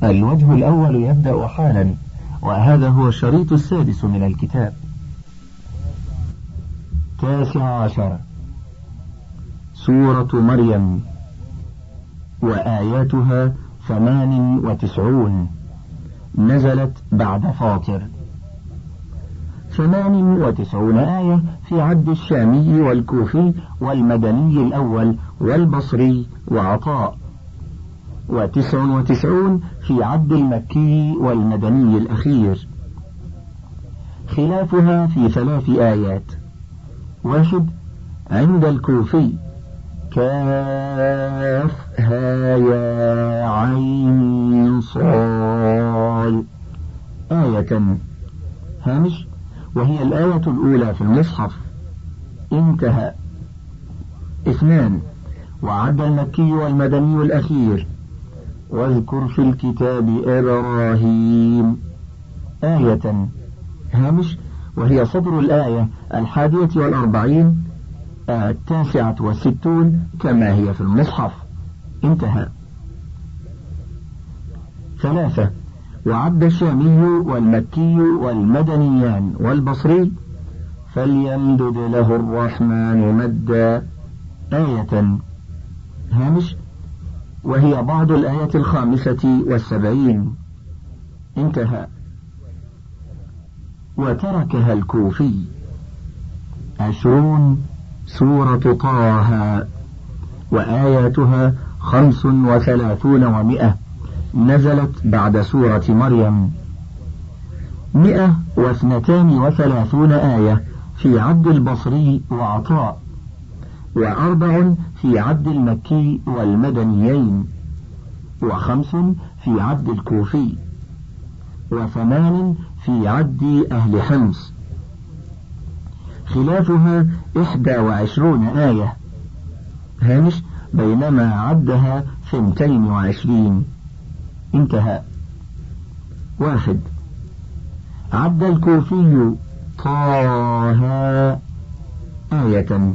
الوجه الأول يبدأ حالا، وهذا هو الشريط السادس من الكتاب. 19 سورة مريم، وآياتها 98، نزلت بعد فاطر. 98 آية في عد الشامي والكوفي والمدني الأول والبصري وعطاء، 99 في عد المكي والمدني الأخير. خلافها في 3 آيات: 1 عند الكوفي كافها يا عين صاد آية هامش، وهي الآية الأولى في المصحف، انتهى. 2 وعد المكي والمدني الأخير واذكر في الكتاب إبراهيم آية هامش، وهي صدر الآية 41 69 كما هي في المصحف، انتهى. 3 وعد الشامي والمكي والمدنيان والبصري فليمدد له الرحمن مدا آية هامش، وهي بعض الآية 75، انتهى. وتركها الكوفي. 20 سورة طه، وآياتها 35 و100، نزلت بعد سورة مريم. 132 آية في عد البصري وعطاء، 4 في عد المكي والمدنيين، 5 في عد الكوفي، 8 في عد أهل حمص. خلافها 21 آية هامش، بينما عدها 22، انتهى. 1 عد الكوفي طه آية.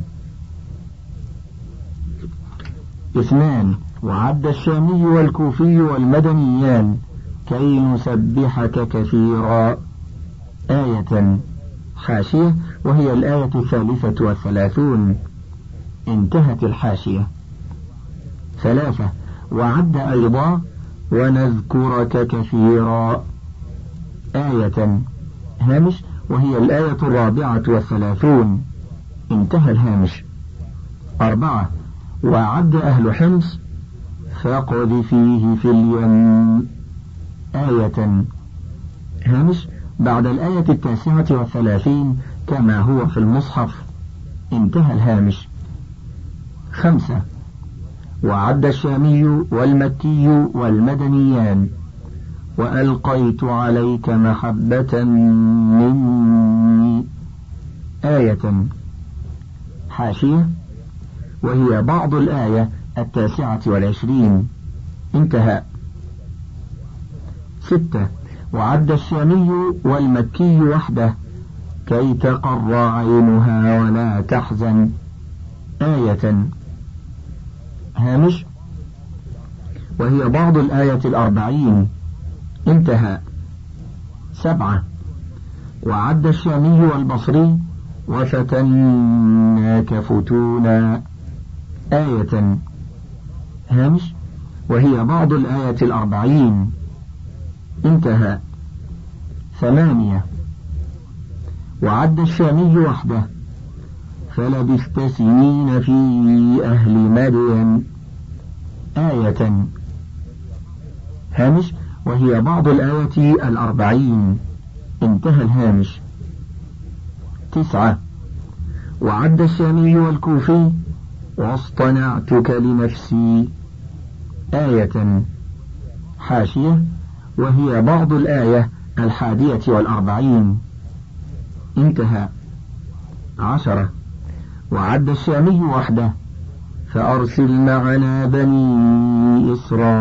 2 وعد الشامي والكوفي والمدنيان كي نسبحك كثيرا آية، حاشية، وهي الآية 33، انتهت الحاشية. 3 وعد أيضا ونذكرك كثيرا آية هامش، وهي الآية 34، انتهى الهامش. 4 وعد أهل حمص فاقذ فيه في اليم آية هامش، بعد الآية 39 كما هو في المصحف، انتهى الهامش. 5 وعد الشامي والمكي والمدنيان وألقيت عليك محبة مني آية، حاشية، وهي بعض الآية 29، انتهى. 6 وعد الشامي والمكي وحده كي تقر عينها ولا تحزن آية هامش، وهي بعض الآية 40، انتهى. 7 وعد الشامي والبصري وفتناك فتونا آية هامش، وهي بعض الآية 40، انتهى. 8 وعد الشامي وحده فلبثت سنين في أهل مدين آية هامش، وهي بعض الآية 40، انتهى الهامش. 9 وعد الشامي والكوفي واصطنعتك لنفسي آية، حاشية، وهي بعض الآية 41، انتهى. 10 وعد الشامي وحده فأرسل معنا بني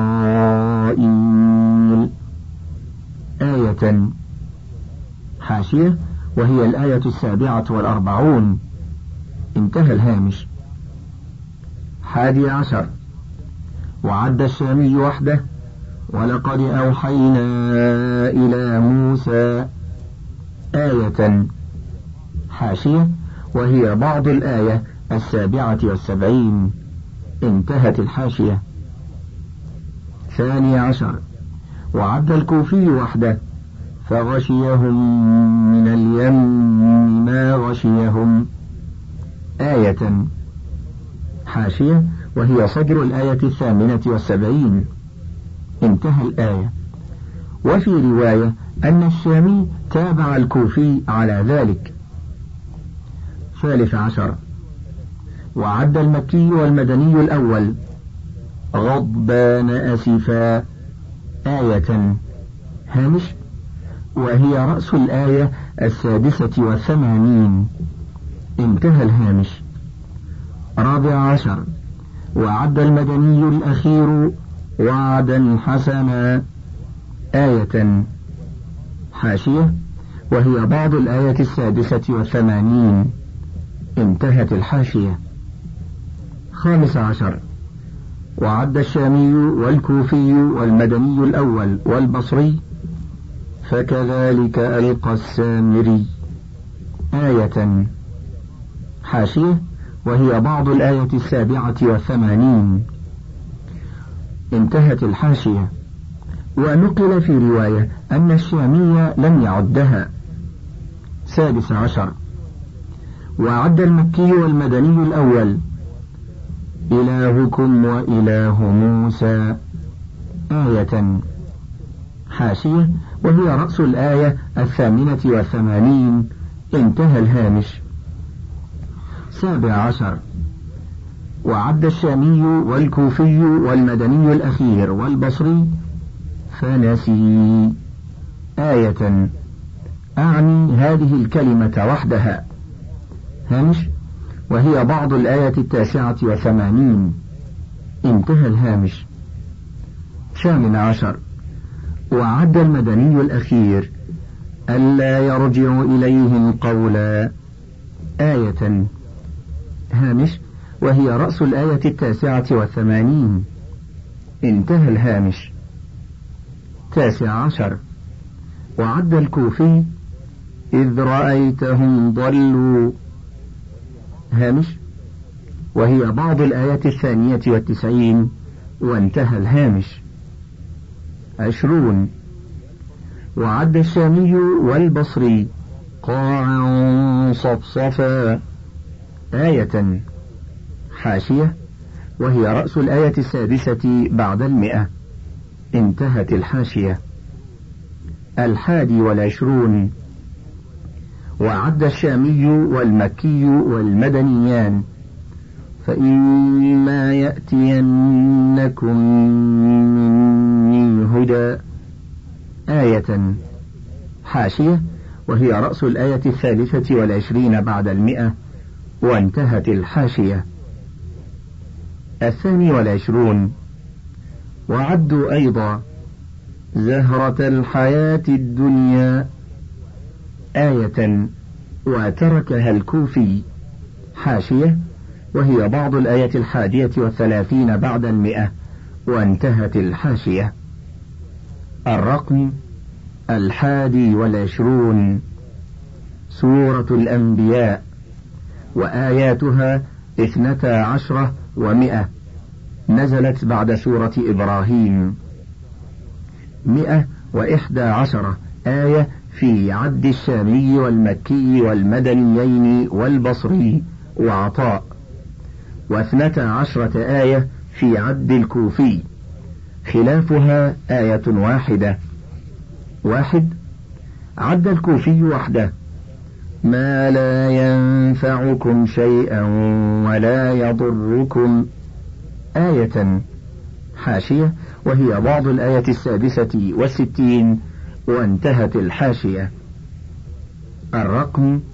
إسرائيل آية، حاشية، وهي الآية 47، انتهى الهامش. 11 وعد الشامي وحده ولقد أوحينا إلى موسى آية. حاشية: وهي بعض الآية 77. انتهت الحاشية. 12. وعد الكوفي وحده فغشيهم من اليم ما غشيهم آية. حاشية: وهي صدر الآية 78. انتهى الآية. وفي رواية أن الشامي تابع الكوفي على ذلك. 13. وعد المكي والمدني الأول غضبان أسفا آية. هامش: وهي رأس الآية 86. انتهى الهامش. 14. وعد المدني الأخير وعدا حسنا آية. حاشية: وهي بعض الآية 86. انتهت الحاشية. 15. وعد الشامي والكوفي والمدني الأول والبصري فكذلك ألقى السامري آية. حاشية: وهي بعض الآية 87. انتهت الحاشية. ونقل في رواية أن الشامي لم يعدها. 16. وعد المكي والمدني الأول إلهكم وإله موسى آية. حاشية: وهي رأس الآية 88. انتهى الهامش. 17. وعد الشامي والكوفي والمدني الأخير والبصري فنسي آية. أعني هذه الكلمة وحدها. هامش: وهي بعض الآية 89. انتهى الهامش. 18. وعد المدني الأخير ألا يرجع إليهم قولا آية. هامش: وهي رأس الآية 89. انتهى الهامش. 19. وعد الكوفي إذ رأيتهم ضلوا هامش: وهي بعض الآية 92. وانتهى الهامش. 20. وعد الشامي والبصري قاعا صفصفا آية. حاشية: وهي رأس الآية 6 بعد 100. انتهت الحاشية. 21. وعد الشامي والمكي والمدنيان فإما يأتينكم مني هدى آية. حاشية: وهي رأس الآية 23 بعد 100. وانتهت الحاشية. 22. وعدوا أيضا زهرة الحياة الدنيا آية. وتركها الكوفي. حاشية: وهي بعض الآية 31 بعد 100. وانتهت الحاشية. الرقم 21. سورة الأنبياء وآياتها 12 و100. نزلت بعد سورة إبراهيم. 111 آية في عد الشامي والمكي والمدنيين والبصري وعطاء، 12 آية في عد الكوفي، خلافها آية واحدة. 1. عد الكوفي وحده ما لا ينفعكم شيئا ولا يضركم آية. حاشية: وهي بعض الآية 66. وانتهت الحاشية. الرقم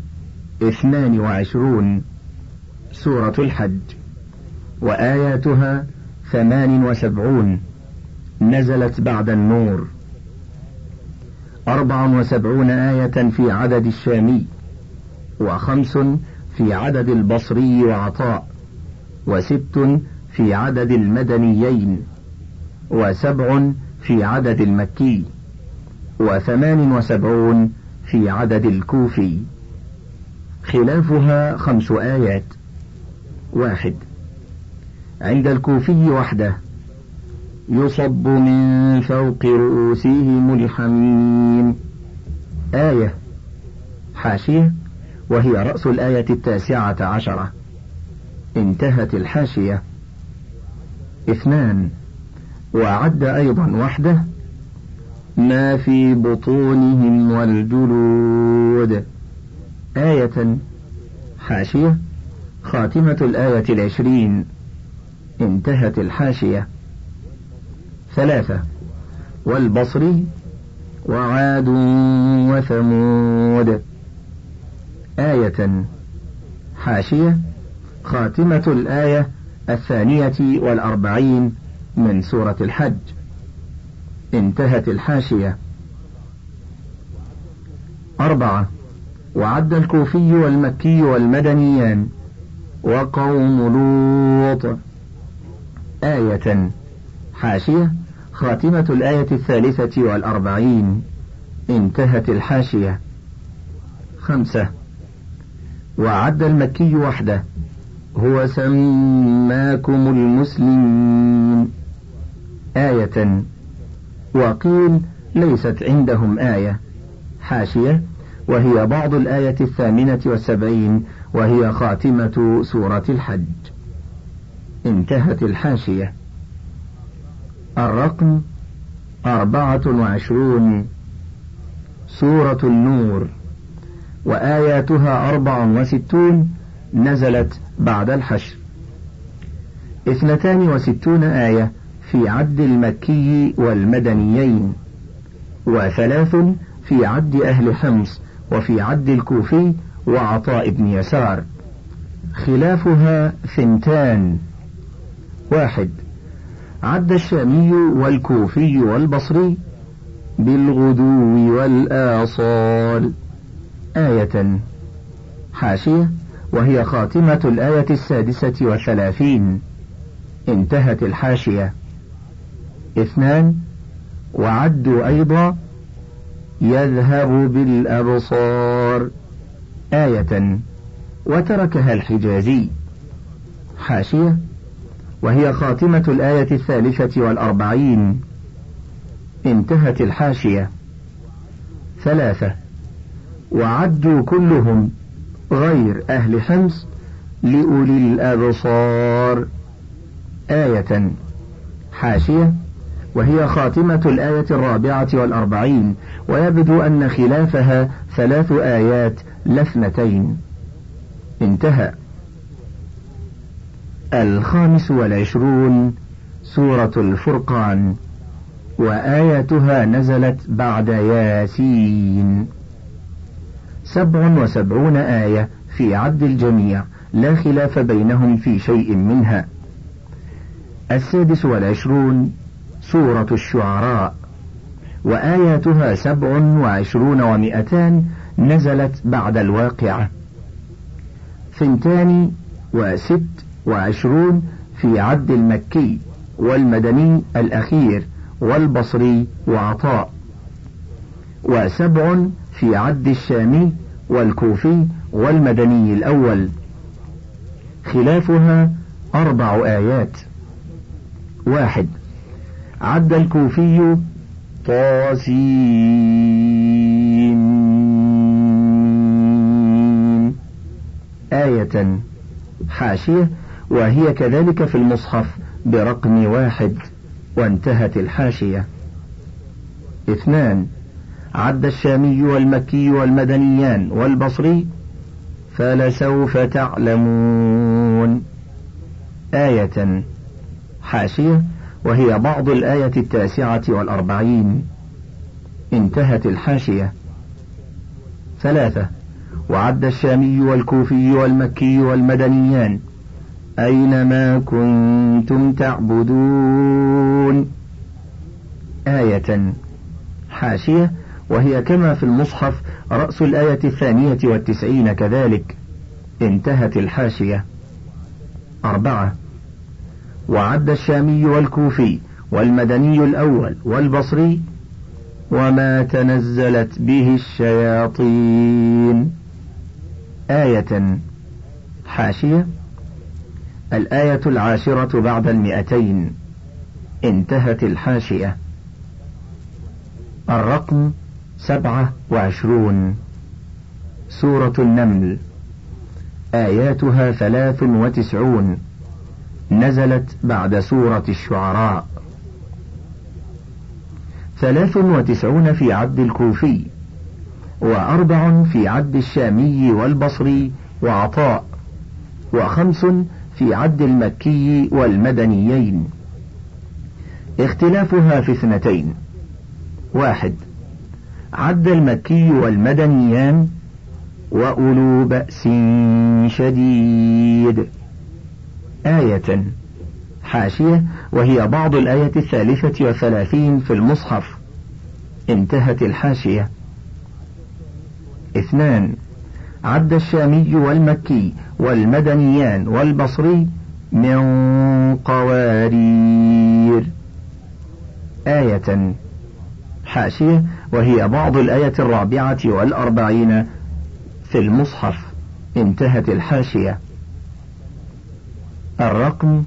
22. سورة الحج وآياتها 78. نزلت بعد النور. 74 آية في عدد الشامي، 5 في عدد البصري وعطاء، 6 في عدد المدنيين، و7 في عدد المكي، و78 في عدد الكوفي. خلافها 5 آيات. 1. عند الكوفي وحده: يصب من فوق رؤوسهم الحميم. آية. حاشية، وهي رأس الآية 19. انتهت الحاشية. 2. وعد أيضا وحده: ما في بطونهم والجلود. آية. حاشية، خاتمة الآية 20. انتهت الحاشية. 3. والبصري: وعاد وثمود. آية. حاشية، خاتمة الآية 42 من سورة الحج. انتهت الحاشية. 4. وعد الكوفي والمكي والمدنيان وقوم لوط. آية. حاشية، خاتمة الآية 43. انتهت الحاشية. 5. وعد المكي وحده: هو سماكم المسلمين. آية. وقيل ليست عندهم آية. حاشية، وهي بعض الآية 78 وهي خاتمة سورة الحج. انتهت الحاشية. الرقم 24. سورة النور، وآياتها 64 نزلت بعد الحشر. 62 آية في عد المكي والمدنيين، و3 في عد أهل حمص وفي عد الكوفي وعطاء بن يسار. خلافها 2. 1. عد الشامي والكوفي والبصري بالغدو والآصال. آية. حاشية، وهي خاتمة الآية 36. انتهت الحاشية. 2. وعدوا أيضا: يذهب بالأبصار. آية. وتركها الحجازي. حاشية، وهي خاتمة الآية 43. انتهت الحاشية. 3. وعدوا كلهم غير أهل حمص لأولي الأبصار. آية. حاشية، وهي خاتمة الآية 44، ويبدو أن خلافها 3 آيات لا 2. انتهى. 25 سورة الفرقان، وآياتها نزلت بعد ياسين. 77 آية في عد الجميع، لا خلاف بينهم في شيء منها. 26 سورة الشعراء، وآياتها 27 و200 نزلت بعد الواقعة. 22 في عد المكي والمدني الأخير والبصري وعطاء، و7 في عد الشامي والكوفي والمدني الأول. خلافها 4 آيات. 1. عد الكوفي طاسين. آية. حاشية، وهي كذلك في المصحف برقم 1. وانتهت الحاشية. 2. عد الشامي والمكي والمدنيان والبصري فلسوف تعلمون. آية. حاشية، وهي بعض الآية 49. انتهت الحاشية. 3. وعد الشامي والكوفي والمكي والمدنيان أينما كنتم تعبدون. آية. حاشية، وهي كما في المصحف رأس الآية 92 كذلك. انتهت الحاشية. 4. وعد الشامي والكوفي والمدني الأول والبصري وما تنزلت به الشياطين. آية. حاشية: الآية 10 بعد 200. انتهت الحاشية. الرقم 27. سورة النمل، آياتها 93، نزلت بعد سورة الشعراء. 93 في عد الكوفي، و4 في عد الشامي والبصري وعطاء، و5 في عد المكي والمدنيين. اختلافها في 2: 1. عد المكي والمدنيان وأولو بأس شديد. آية. حاشية: وهي بعض الآية 33 في المصحف. انتهت الحاشية. 2. عد الشامي والمكي والمدنيان والبصري من قوارير. آية. حاشية: وهي بعض الآية 44 في المصحف. انتهت الحاشية. الرقم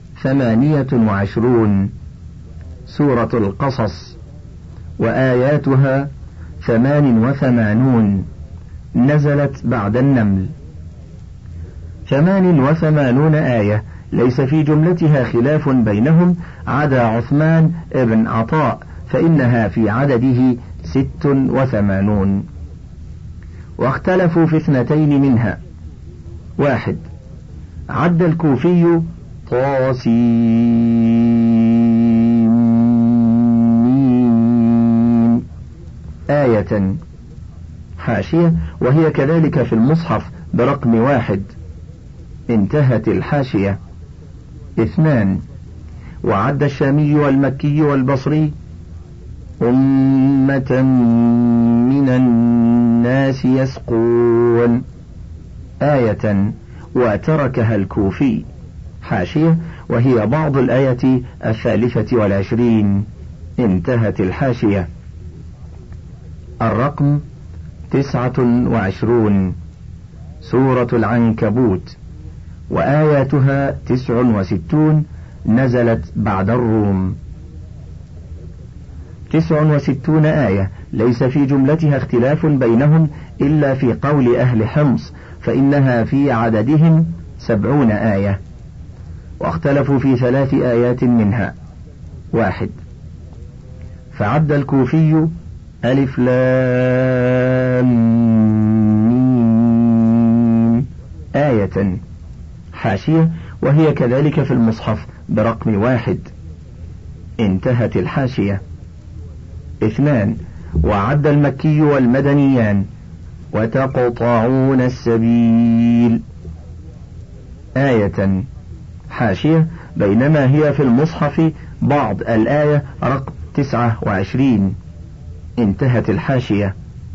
28. سورة القصص، وآياتها 88، نزلت بعد النمل. 88 آية ليس في جملتها خلاف بينهم عدا عثمان ابن عطاء، فإنها في عدده 86. واختلفوا في 2 منها: 1. عد الكوفي طاسين. آية. حاشية: وهي كذلك في المصحف برقم 1. انتهت الحاشية. 2. وعد الشامي والمكي والبصري أمة من الناس يسقون. آية. وتركها الكوفي. حاشية: وهي بعض الآية 23. انتهت الحاشية. الرقم 29. سورة العنكبوت، وآياتها 69، نزلت بعد الروم. 69 آية ليس في جملتها اختلاف بينهم إلا في قول أهل حمص، فإنها في عددهم 70 آية. واختلفوا في 3 آيات منها: 1. فعد الكوفي ألف لام ميم. آية. حاشية: وهي كذلك في المصحف برقم 1. انتهت الحاشية. 2. وعد المكي والمدنيان وتقطعون السبيل. آية. حاشية: بينما هي في المصحف بعض الآية رقم 29. انتهت الحاشية.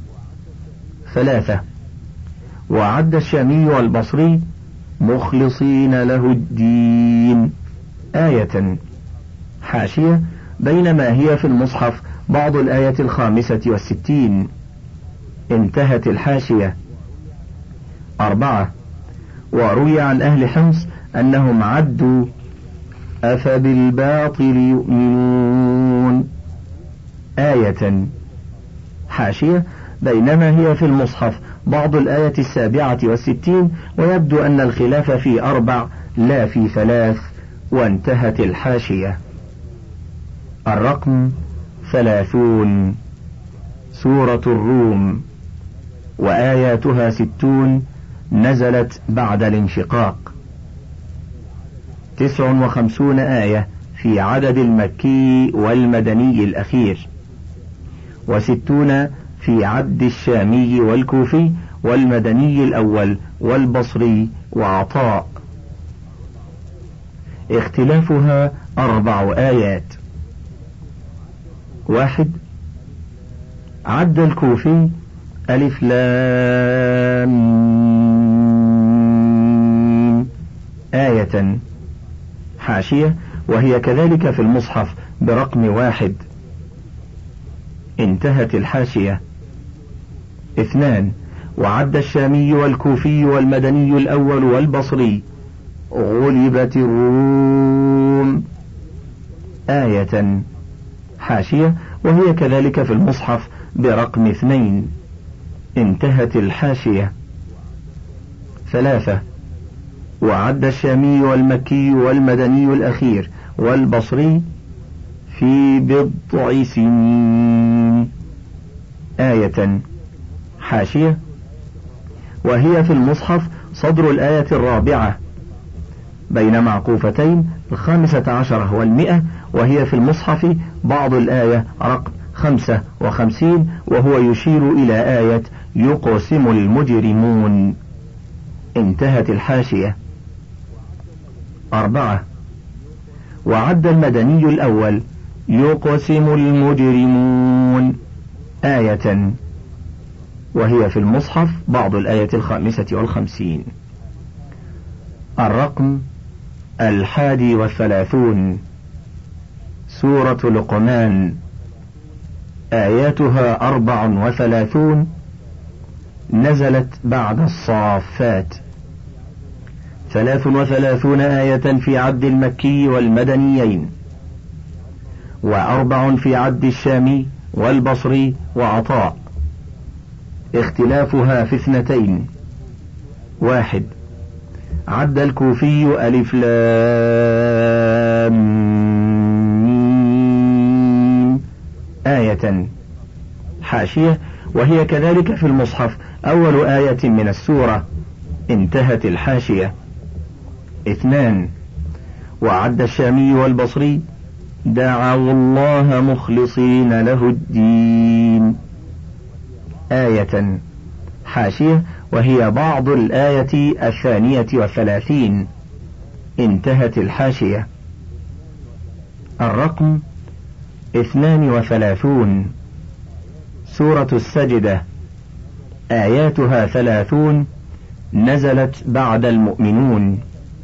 3. وعد الشامي والبصري مخلصين له الدين. آية. حاشية: بينما هي في المصحف بعض الآية 65. انتهت الحاشية. 4. وروي عن أهل حمص أنهم عدوا أفبالباطل يؤمنون. آية. حاشية: بينما هي في المصحف بعض الآية 67، ويبدو أن الخلاف في 4 لا في 3. وانتهت الحاشية. الرقم 30. سورة الروم، وآياتها 60، نزلت بعد الانشقاق. 59 آية في عدد المكي والمدني الأخير، 60 في عد الشامي والكوفي والمدني الأول والبصري وعطاء. اختلافها 4 آيات: 1. عد الكوفي ألف لام ميم. آية. حاشية: وهي كذلك في المصحف برقم 1. انتهت الحاشية. 2. وعد الشامي والكوفي والمدني الأول والبصري غلبت الروم آية. حاشية وهي كذلك في المصحف برقم 2. انتهت الحاشية. 3. وعد الشامي والمكي والمدني الأخير والبصري في بضع سنين آية. حاشية وهي في المصحف صدر الآية 4 بين معقوفتين 15 وال100، وهي في المصحف بعض الآية رقم 55، وهو يشير إلى آية يقسم المجرمون. انتهت الحاشية. 4. وعد المدني الأول يقسم المجرمون آية، وهي في المصحف بعض الآية 55. الرقم 31. سورة لقمان آياتها 34، نزلت بعد الصافات. 33 آية في عد المكي والمدنيين، و4 في عد الشامي والبصري وعطاء. اختلافها في 2. 1. عد الكوفي ألف لام ميم آية. حاشية وهي كذلك في المصحف أول آية من السورة. انتهت الحاشية. 2. وعد الشامي والبصري دعوا الله مخلصين له الدين آية. حاشية وهي بعض الآية 32. انتهت الحاشية. الرقم 32. سورة السجدة آياتها 30، نزلت بعد المؤمنون.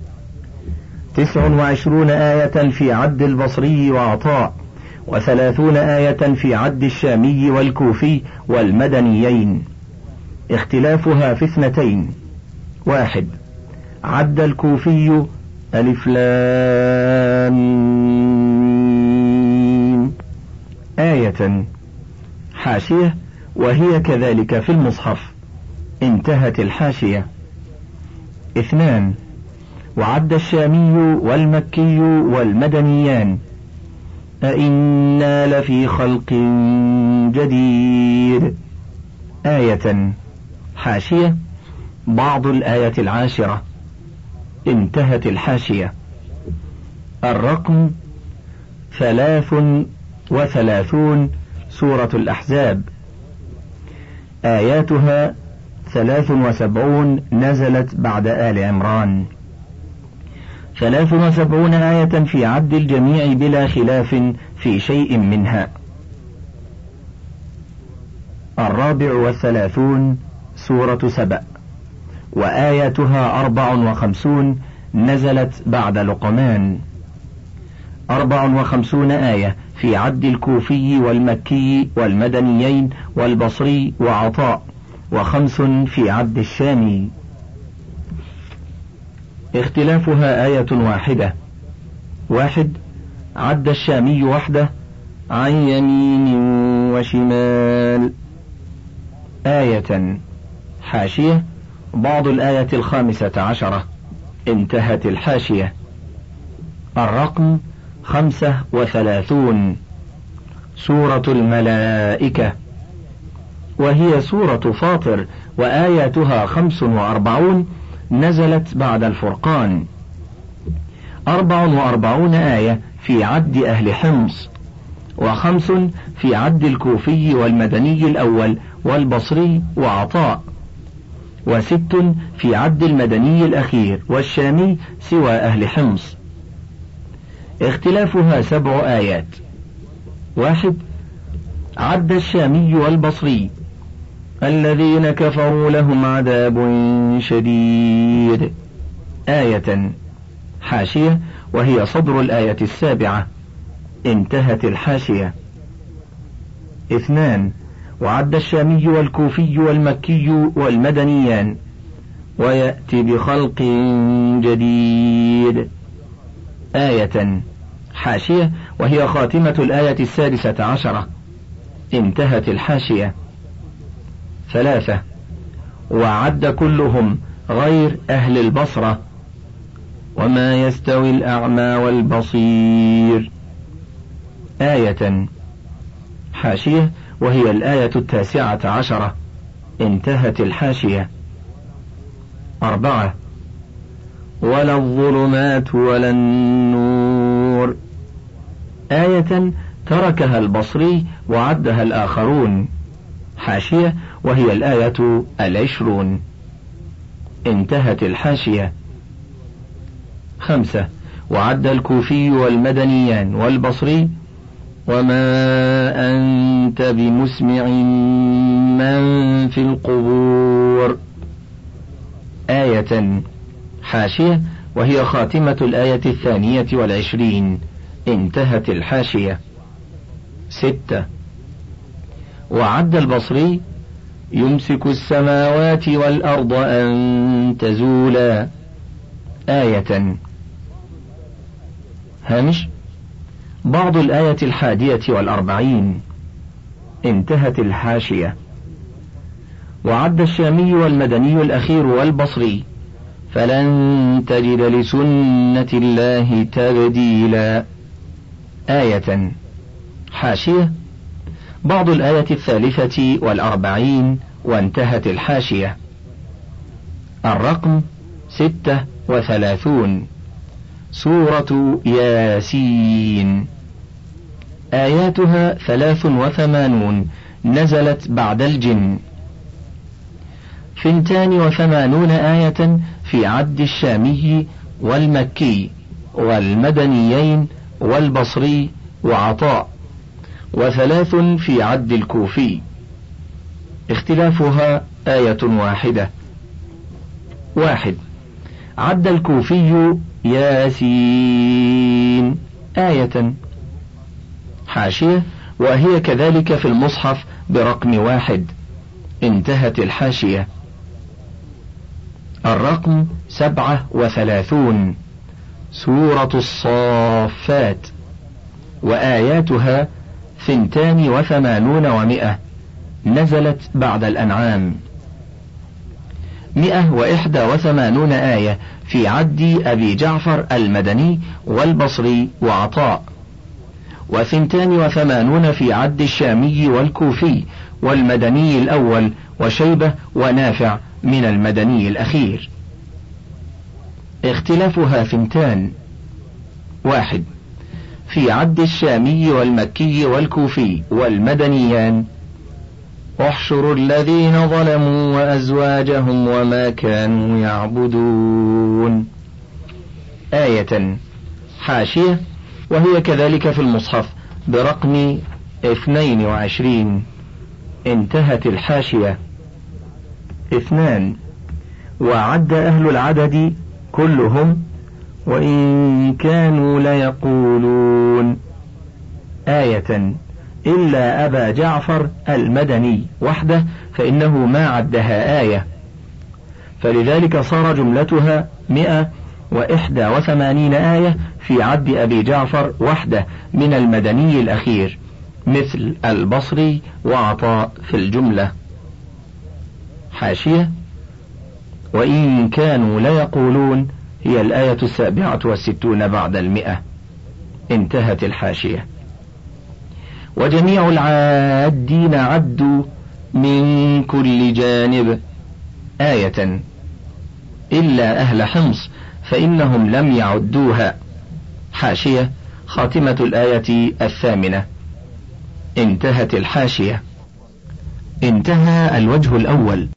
29 آية في عد البصري وعطاء، و30 آية في عد الشامي والكوفي والمدنيين. اختلافها في 2. 1. عد الكوفي ألف لام ميم آية. حاشية وهي كذلك في المصحف. انتهت الحاشية. 2. وعد الشامي والمكي والمدنيان أئنا لفي خلق جديد آية. حاشية بعض الآية 10. انتهت الحاشية. الرقم 33. سورة الأحزاب آياتها 73، نزلت بعد آل عمران. 73 آية في عد الجميع بلا خلاف في شيء منها. 34. سورة سبأ وآياتها 54، نزلت بعد لقمان. 54 آية في عد الكوفي والمكي والمدنيين والبصري وعطاء، و5 في عد الشامي. اختلافها آية واحدة. 1. عد الشامي وحده عن يمين وشمال آية. حاشية بعض الآية 15. انتهت الحاشية. الرقم 35. سورة الملائكة وهي سورة فاطر، وآياتها 45، نزلت بعد الفرقان. 44 آية في عد أهل حمص، و5 في عد الكوفي والمدني الأول والبصري وعطاء، و6 في عد المدني الأخير والشامي سوى أهل حمص. اختلافها 7 آيات. 1. عد الشامي والبصري الذين كفروا لهم عذاب شديد آية. حاشية وهي صدر الآية 7. انتهت الحاشية. 2. وعد الشامي والكوفي والمكي والمدنيان ويأتي بخلق جديد. آية. حاشية وهي خاتمة الآية 16. انتهت الحاشية. 3. وعد كلهم غير أهل البصرة وما يستوي الأعمى والبصير. آية. حاشية وهي الآية 19. انتهت الحاشية. 4. ولا الظلمات ولا النور. آية تركها البصري وعدها الآخرون. حاشية وهي الآية 20. انتهت الحاشية. 5. وعد الكوفي والمدنيان والبصري وما أنت بمسمع من في القبور. آية. حاشية وهي خاتمة الآية 22. انتهت الحاشية. 6. وعد البصري يمسك السماوات والأرض أن تزولا. آية. هامش بعض الآية 41. انتهت الحاشية. وعد الشامي والمدني الأخير والبصري فلن تجد لسنة الله تبديلا. آية. حاشية بعض الآية 43 وانتهت الحاشية. الرقم 36. سورة ياسين. آياتها 83 نزلت بعد الجن. 82 آية في عد الشامي والمكي والمدنيين والبصري وعطاء، 3 في عد الكوفي. اختلافها آية واحدة. 1. عد الكوفي ياسين آية. حاشية وهي كذلك في المصحف برقم 1. انتهت الحاشية. الرقم 37. سورة الصافات. وآياتها 82 و100 نزلت بعد الأنعام. 181 آية في عد أبي جعفر المدني والبصري وعطاء، 82 في عد الشامي والكوفي والمدني الأول وشيبة ونافع من المدني الأخير. اختلافها 2. 1. في عد الشامي والمكي والكوفي والمدنيان احشروا الذين ظلموا وأزواجهم وما كانوا يعبدون. آية. حاشية وهي كذلك في المصحف برقم 22. انتهت الحاشية. 2. وعد أهل العدد كلهم وإن كانوا ليقولون. آية. إلا أبا جعفر المدني وحده فإنه ما عدها آية، فلذلك صار جملتها 181 آية في عد أبي جعفر وحده من المدني الأخير مثل البصري وعطاء في الجملة. حاشية وإن كانوا ليقولون هي الآية 67 بعد 100. انتهت الحاشية. وجميع العادين عدوا من كل جانب. آية. إلا أهل حمص فإنهم لم يعدوها. حاشية خاتمة الآية 8. انتهت الحاشية. انتهى الوجه الأول.